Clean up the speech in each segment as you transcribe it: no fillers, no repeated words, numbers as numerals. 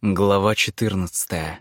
Глава 14.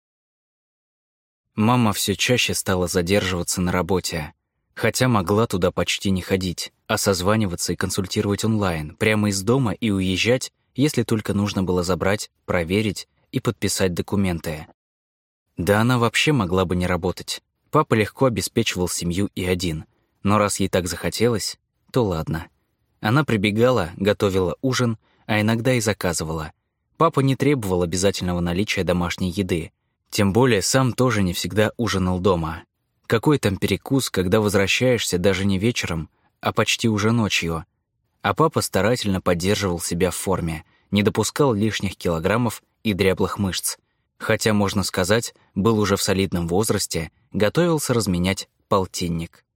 Мама все чаще стала задерживаться на работе, хотя могла туда почти не ходить, а созваниваться и консультировать онлайн, прямо из дома и уезжать, если только нужно было забрать, проверить и подписать документы. Да она вообще могла бы не работать. Папа легко обеспечивал семью и один, но раз ей так захотелось, то ладно. Она прибегала, готовила ужин, а иногда и заказывала. Папа не требовал обязательного наличия домашней еды, тем более сам тоже не всегда ужинал дома. Какой там перекус, когда возвращаешься даже не вечером, а почти уже ночью. А папа старательно поддерживал себя в форме, не допускал лишних килограммов и дряблых мышц. Хотя, можно сказать, был уже в солидном возрасте, готовился разменять полтинник.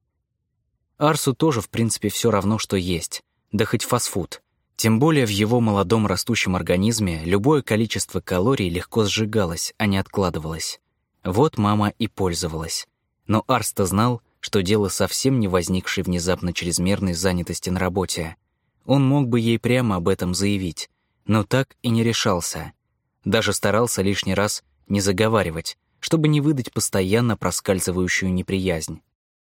Арсу тоже, в принципе, все равно, что есть, да хоть фастфуд. Тем более в его молодом растущем организме любое количество калорий легко сжигалось, а не откладывалось. Вот мама и пользовалась. Но Арс-то знал, что дело совсем не возникшей внезапно чрезмерной занятости на работе. Он мог бы ей прямо об этом заявить, но так и не решался. Даже старался лишний раз не заговаривать, чтобы не выдать постоянно проскальзывающую неприязнь.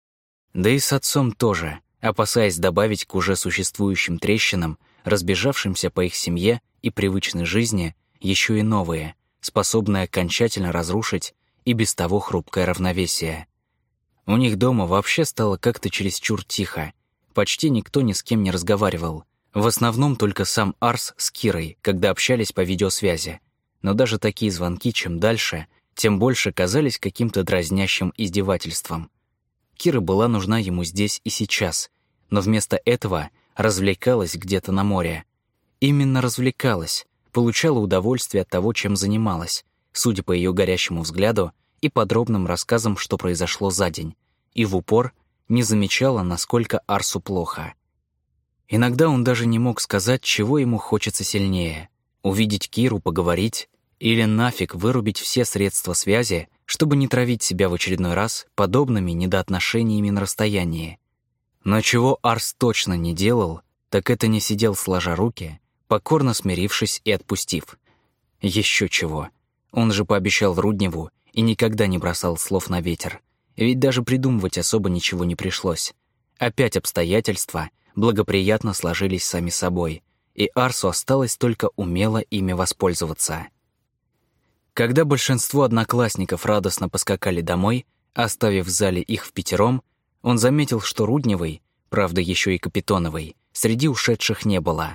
Да и с отцом тоже, опасаясь добавить к уже существующим трещинам, разбежавшимся по их семье и привычной жизни, еще и новые, способные окончательно разрушить и без того хрупкое равновесие. У них дома вообще стало как-то чересчур тихо. Почти никто ни с кем не разговаривал. В основном только сам Арс с Кирой, когда общались по видеосвязи. Но даже такие звонки, чем дальше, тем больше казались каким-то дразнящим издевательством. Кира была нужна ему здесь и сейчас, но вместо этого развлекалась где-то на море. Именно развлекалась, получала удовольствие от того, чем занималась, судя по ее горящему взгляду и подробным рассказам, что произошло за день, и в упор не замечала, насколько Арсу плохо. Иногда он даже не мог сказать, чего ему хочется сильнее — увидеть Киру, поговорить или нафиг вырубить все средства связи, чтобы не травить себя в очередной раз подобными недоотношениями на расстоянии. Но чего Арс точно не делал, так это не сидел сложа руки, покорно смирившись и отпустив. Еще чего. Он же пообещал Рудневу и никогда не бросал слов на ветер. Ведь даже придумывать особо ничего не пришлось. Опять обстоятельства благоприятно сложились сами собой, и Арсу осталось только умело ими воспользоваться. Когда большинство одноклассников радостно поскакали домой, оставив в зале их впятером, он заметил, что Рудневой, правда еще и Капитоновой, среди ушедших не было.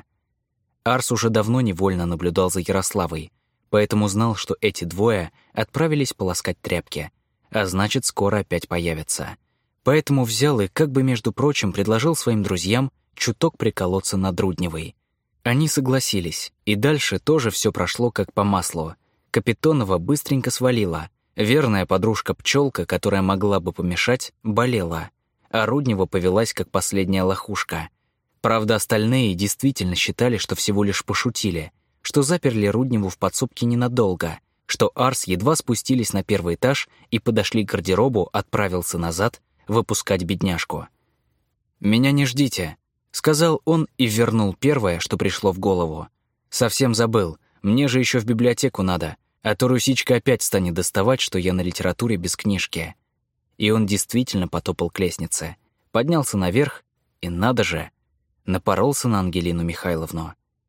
Арс уже давно невольно наблюдал за Ярославой, поэтому знал, что эти двое отправились полоскать тряпки, а значит, скоро опять появятся. Поэтому взял и, как бы между прочим, предложил своим друзьям чуток приколоться над Рудневой. Они согласились, и дальше тоже все прошло как по маслу. Капитонова быстренько свалила. Верная подружка-пчелка, которая могла бы помешать, болела, а Руднева повелась как последняя лохушка. Правда, остальные действительно считали, что всего лишь пошутили, что заперли Рудневу в подсобке ненадолго, что Арс едва спустились на первый этаж и подошли к гардеробу, отправился назад выпускать бедняжку. «Меня не ждите», — сказал он и вернул первое, что пришло в голову. «Совсем забыл, мне же еще в библиотеку надо, а то Русичка опять станет доставать, что я на литературе без книжки». И он действительно потопал к лестнице, поднялся наверх и, надо же, напоролся на Ангелину Михайловну.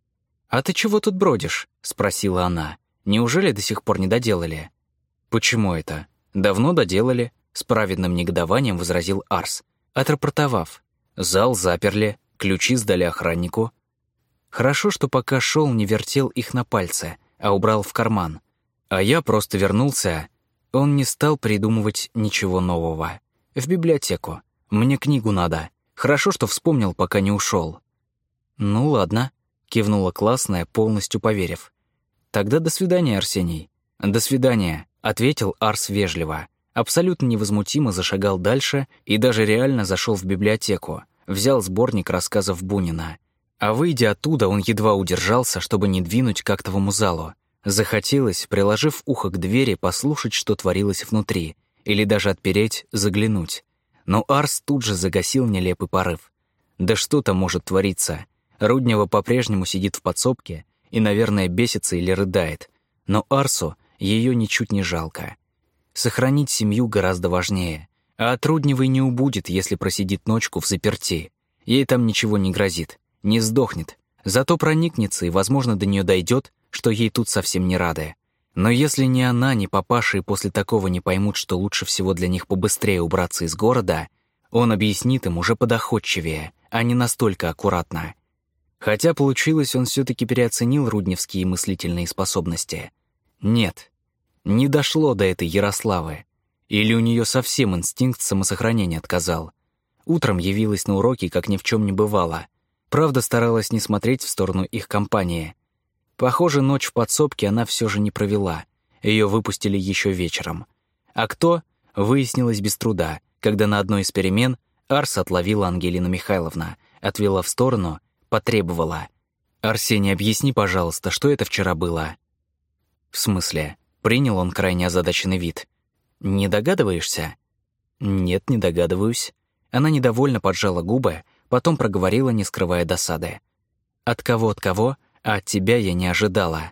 «А ты чего тут бродишь?» — спросила она. «Неужели до сих пор не доделали?» «Почему это? Давно доделали», — с праведным негодованием возразил Арс, отрапортовав. «Зал заперли, ключи сдали охраннику». Хорошо, что пока шел, не вертел их на пальце, а убрал в карман. А я просто вернулся. Он не стал придумывать ничего нового. В библиотеку. Мне книгу надо. Хорошо, что вспомнил, пока не ушел. «Ну ладно», — кивнула классная, полностью поверив. «Тогда до свидания, Арсений». «До свидания», — ответил Арс вежливо. Абсолютно невозмутимо зашагал дальше и даже реально зашел в библиотеку. Взял сборник рассказов Бунина. А выйдя оттуда, он едва удержался, чтобы не двинуть к актовому залу. Захотелось, приложив ухо к двери, послушать, что творилось внутри, или даже отпереть, заглянуть. Но Арс тут же загасил нелепый порыв. Да что там может твориться? Руднева по-прежнему сидит в подсобке и, наверное, бесится или рыдает. Но Арсу ее ничуть не жалко. Сохранить семью гораздо важнее, а от Рудневой не убудет, если просидит ночку в заперти. Ей там ничего не грозит, не сдохнет, зато проникнется и, возможно, до нее дойдет, что ей тут совсем не рады. Но если ни она, ни папаша и после такого не поймут, что лучше всего для них побыстрее убраться из города, он объяснит им уже подоходчивее, а не настолько аккуратно. Хотя получилось, он все-таки переоценил рудневские мыслительные способности. Нет, не дошло до этой Ярославы. Или у нее совсем инстинкт самосохранения отказал. Утром явилась на уроки, как ни в чем не бывало. Правда, старалась не смотреть в сторону их компании. Похоже, ночь в подсобке она все же не провела. Ее выпустили еще вечером. А кто? Выяснилось без труда, когда на одной из перемен Арс отловила Ангелина Михайловна, отвела в сторону, потребовала. «Арсений, объясни, пожалуйста, что это вчера было?» «В смысле?» Принял он крайне озадаченный вид. «Не догадываешься?» «Нет, не догадываюсь». Она недовольно поджала губы, потом проговорила, не скрывая досады. От кого, а от тебя я не ожидала».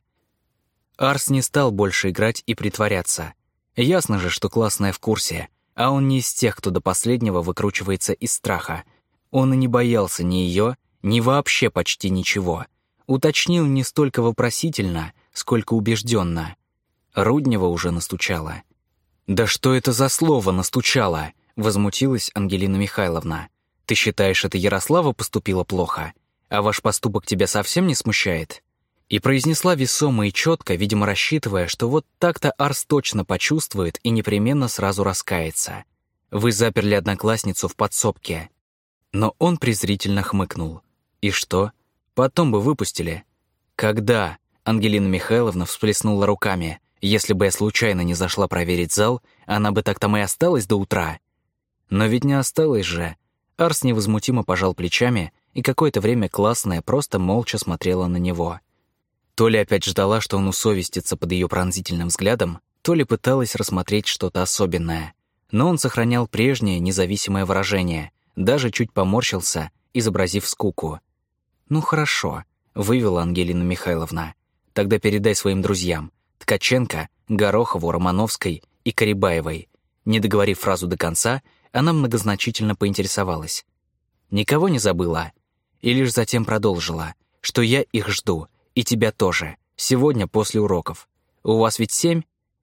Арс не стал больше играть и притворяться. Ясно же, что классная в курсе, а он не из тех, кто до последнего выкручивается из страха. Он и не боялся ни ее, ни вообще почти ничего. Уточнил не столько вопросительно, сколько убежденно. Руднева уже настучала. «Да что это за слово «настучала»?» — возмутилась Ангелина Михайловна. «Ты считаешь, это Ярослава поступила плохо? А ваш поступок тебя совсем не смущает?» И произнесла весомо и четко, видимо, рассчитывая, что вот так-то Арс точно почувствует и непременно сразу раскается. «Вы заперли одноклассницу в подсобке». Но он презрительно хмыкнул. «И что? Потом бы выпустили». «Когда?» — Ангелина Михайловна всплеснула руками. «Если бы я случайно не зашла проверить зал, она бы так там и осталась до утра». Но ведь не осталось же. Арс невозмутимо пожал плечами, и какое-то время классная просто молча смотрела на него. То ли опять ждала, что он усовестится под ее пронзительным взглядом, то ли пыталась рассмотреть что-то особенное. Но он сохранял прежнее независимое выражение, даже чуть поморщился, изобразив скуку. «Ну хорошо», — вывела Ангелина Михайловна. «Тогда передай своим друзьям. Ткаченко, Горохову, Романовской и Карибаевой». Не договорив фразу до конца, она многозначительно поинтересовалась. «Никого не забыла?» И лишь затем продолжила, что я их жду, и тебя тоже, сегодня после уроков. У вас ведь 7?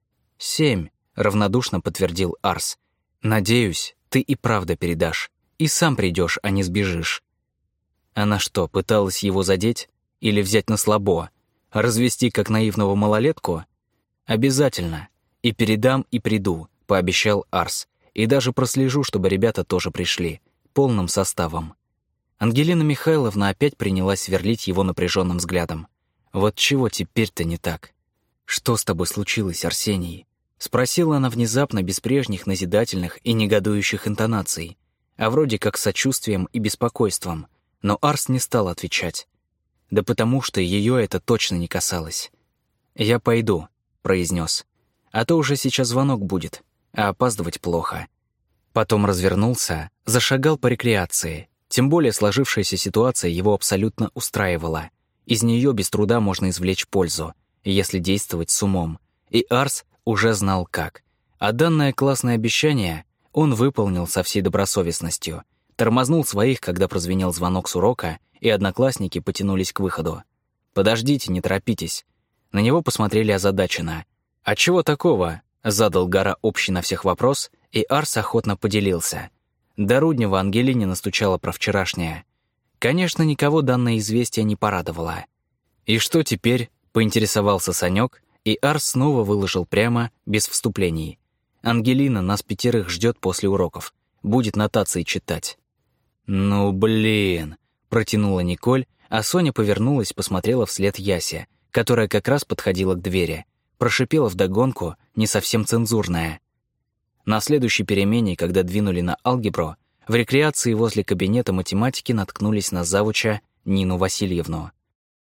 7, равнодушно подтвердил Арс. «Надеюсь, ты и правда передашь, и сам придешь, а не сбежишь». Она что, пыталась его задеть? Или взять на слабо? Развести как наивного малолетку? «Обязательно. И передам, и приду», — пообещал Арс. «И даже прослежу, чтобы ребята тоже пришли, полным составом». Ангелина Михайловна опять принялась сверлить его напряженным взглядом. «Вот чего теперь-то не так?» «Что с тобой случилось, Арсений?» — спросила она внезапно, без прежних назидательных и негодующих интонаций, а вроде как с сочувствием и беспокойством. Но Арс не стал отвечать. Да потому что ее это точно не касалось. «Я пойду», — произнес. «А то уже сейчас звонок будет, а опаздывать плохо». Потом развернулся, зашагал по рекреации. Тем более сложившаяся ситуация его абсолютно устраивала. Из нее без труда можно извлечь пользу, если действовать с умом. И Арс уже знал как. А данное классное обещание он выполнил со всей добросовестностью. Тормознул своих, когда прозвенел звонок с урока, и одноклассники потянулись к выходу. «Подождите, не торопитесь». На него посмотрели озадаченно. «А чего такого?» — задал Гара общий на всех вопрос, и Арс охотно поделился. До Руднева Ангелине настучала про вчерашнее. Конечно, никого данное известие не порадовало. «И что теперь?» — поинтересовался Санек, и Арс снова выложил прямо, без вступлений. «Ангелина нас 5 ждет после уроков. Будет нотации читать». «Ну, блин!» — протянула Николь, а Соня повернулась, посмотрела вслед Ясе, которая как раз подходила к двери. Прошипела вдогонку, не совсем цензурная. На следующей перемене, когда двинули на алгебру, в рекреации возле кабинета математики наткнулись на завуча Нину Васильевну.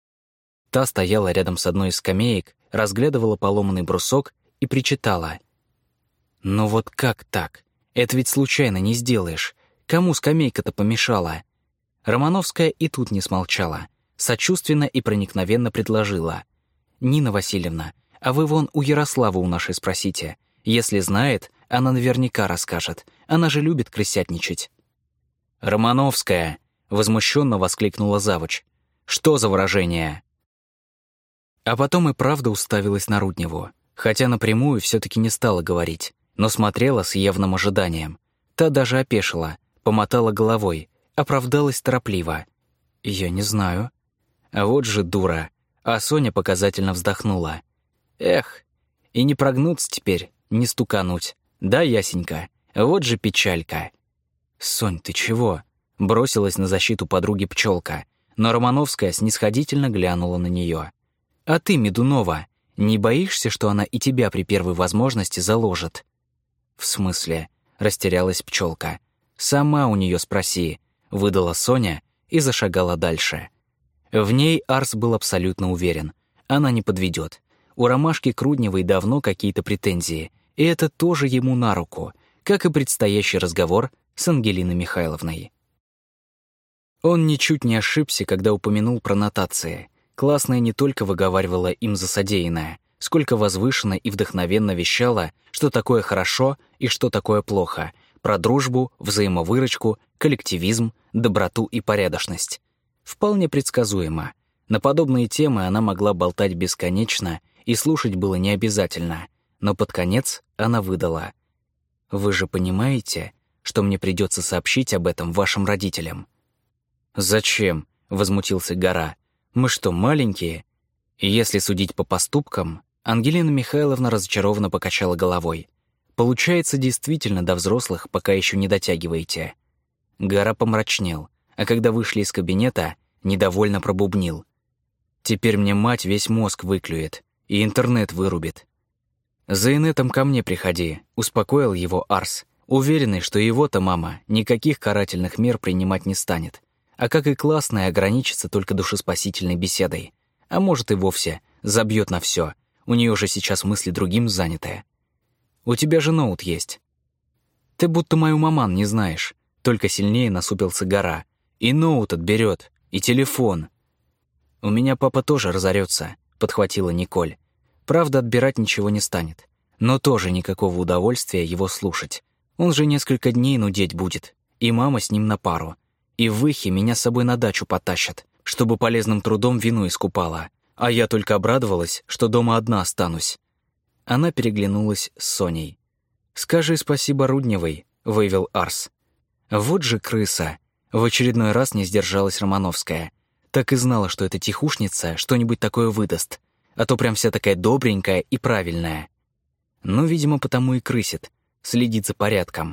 Та стояла рядом с одной из скамеек, разглядывала поломанный брусок и причитала. «Ну вот как так? Это ведь случайно не сделаешь. Кому скамейка-то помешала?» Романовская и тут не смолчала, сочувственно и проникновенно предложила. «Нина Васильевна, А вы вон у Ярославы у нашей спросите. Если знает, она наверняка расскажет. Она же любит крысятничать». «Романовская!» — возмущенно воскликнула завуч. «Что за выражение?» А потом и правда уставилась на Рудневу, хотя напрямую все-таки не стала говорить, но смотрела с явным ожиданием. Та даже опешила, помотала головой, оправдалась торопливо. «Я не знаю». А вот же дура. А Соня показательно вздохнула. «Эх, и не прогнуться теперь, не стукануть. Да, Ясенька, вот же печалька». «Сонь, ты чего?» — бросилась на защиту подруги пчелка, но Романовская снисходительно глянула на нее. «А ты, Медунова, не боишься, что она и тебя при первой возможности заложит?» «В смысле?» — растерялась пчелка. «Сама у нее спроси», — выдала Соня и зашагала дальше. В ней Арс был абсолютно уверен. Она не подведет. У Ромашки к Рудневой давно какие-то претензии, и это тоже ему на руку, как и предстоящий разговор с Ангелиной Михайловной. Он ничуть не ошибся, когда упомянул про нотации. Классная не только выговаривала им за содеянное, сколько возвышенно и вдохновенно вещала, что такое хорошо и что такое плохо, про дружбу, взаимовыручку, коллективизм, доброту и порядочность. Вполне предсказуемо. На подобные темы она могла болтать бесконечно, и слушать было не обязательно, но под конец она выдала: «Вы же понимаете, что мне придется сообщить об этом вашим родителям?» «Зачем?» — возмутился Гора. «Мы что, маленькие?» И если судить по поступкам, Ангелина Михайловна разочарованно покачала головой. «Получается, действительно до взрослых пока еще не дотягиваете». Гора помрачнел, а когда вышли из кабинета, недовольно пробубнил: «Теперь мне мать весь мозг выклюет и интернет вырубит». «За инетом ко мне приходи», — успокоил его Арс, уверенный, что его-то мама никаких карательных мер принимать не станет, а как и классная ограничится только душеспасительной беседой. А может и вовсе забьет на все. У нее же сейчас мысли другим заняты. «У тебя же ноут есть». «Ты будто мою маман не знаешь», — только сильнее насупился Гора. «И ноут отберет, и телефон». «У меня папа тоже разорется», — подхватила Николь. «Правда, отбирать ничего не станет. Но тоже никакого удовольствия его слушать. Он же несколько дней нудеть будет, и мама с ним на пару. И в Ихе меня с собой на дачу потащат, чтобы полезным трудом вину искупала. А я только обрадовалась, что дома одна останусь». Она переглянулась с Соней. «Скажи спасибо Рудневой», — вывел Арс. «Вот же крыса!» — в очередной раз не сдержалась Романовская. Так и знала, что эта тихушница что-нибудь такое выдаст, а то прям вся такая добренькая и правильная. Ну, видимо, потому и крысит, следит за порядком.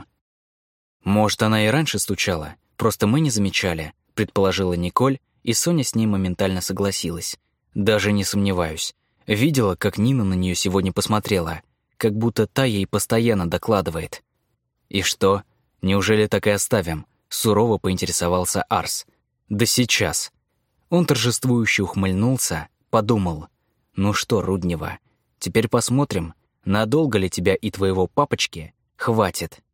«Может, она и раньше стучала, просто мы не замечали», — предположила Николь, и Соня с ней моментально согласилась. «Даже не сомневаюсь. Видела, как Нина на нее сегодня посмотрела, как будто та ей постоянно докладывает». «И что, неужели так и оставим?» — сурово поинтересовался Арс. «Да сейчас». Он торжествующе ухмыльнулся, подумал: «Ну что, Руднева, теперь посмотрим, надолго ли тебя и твоего папочки хватит».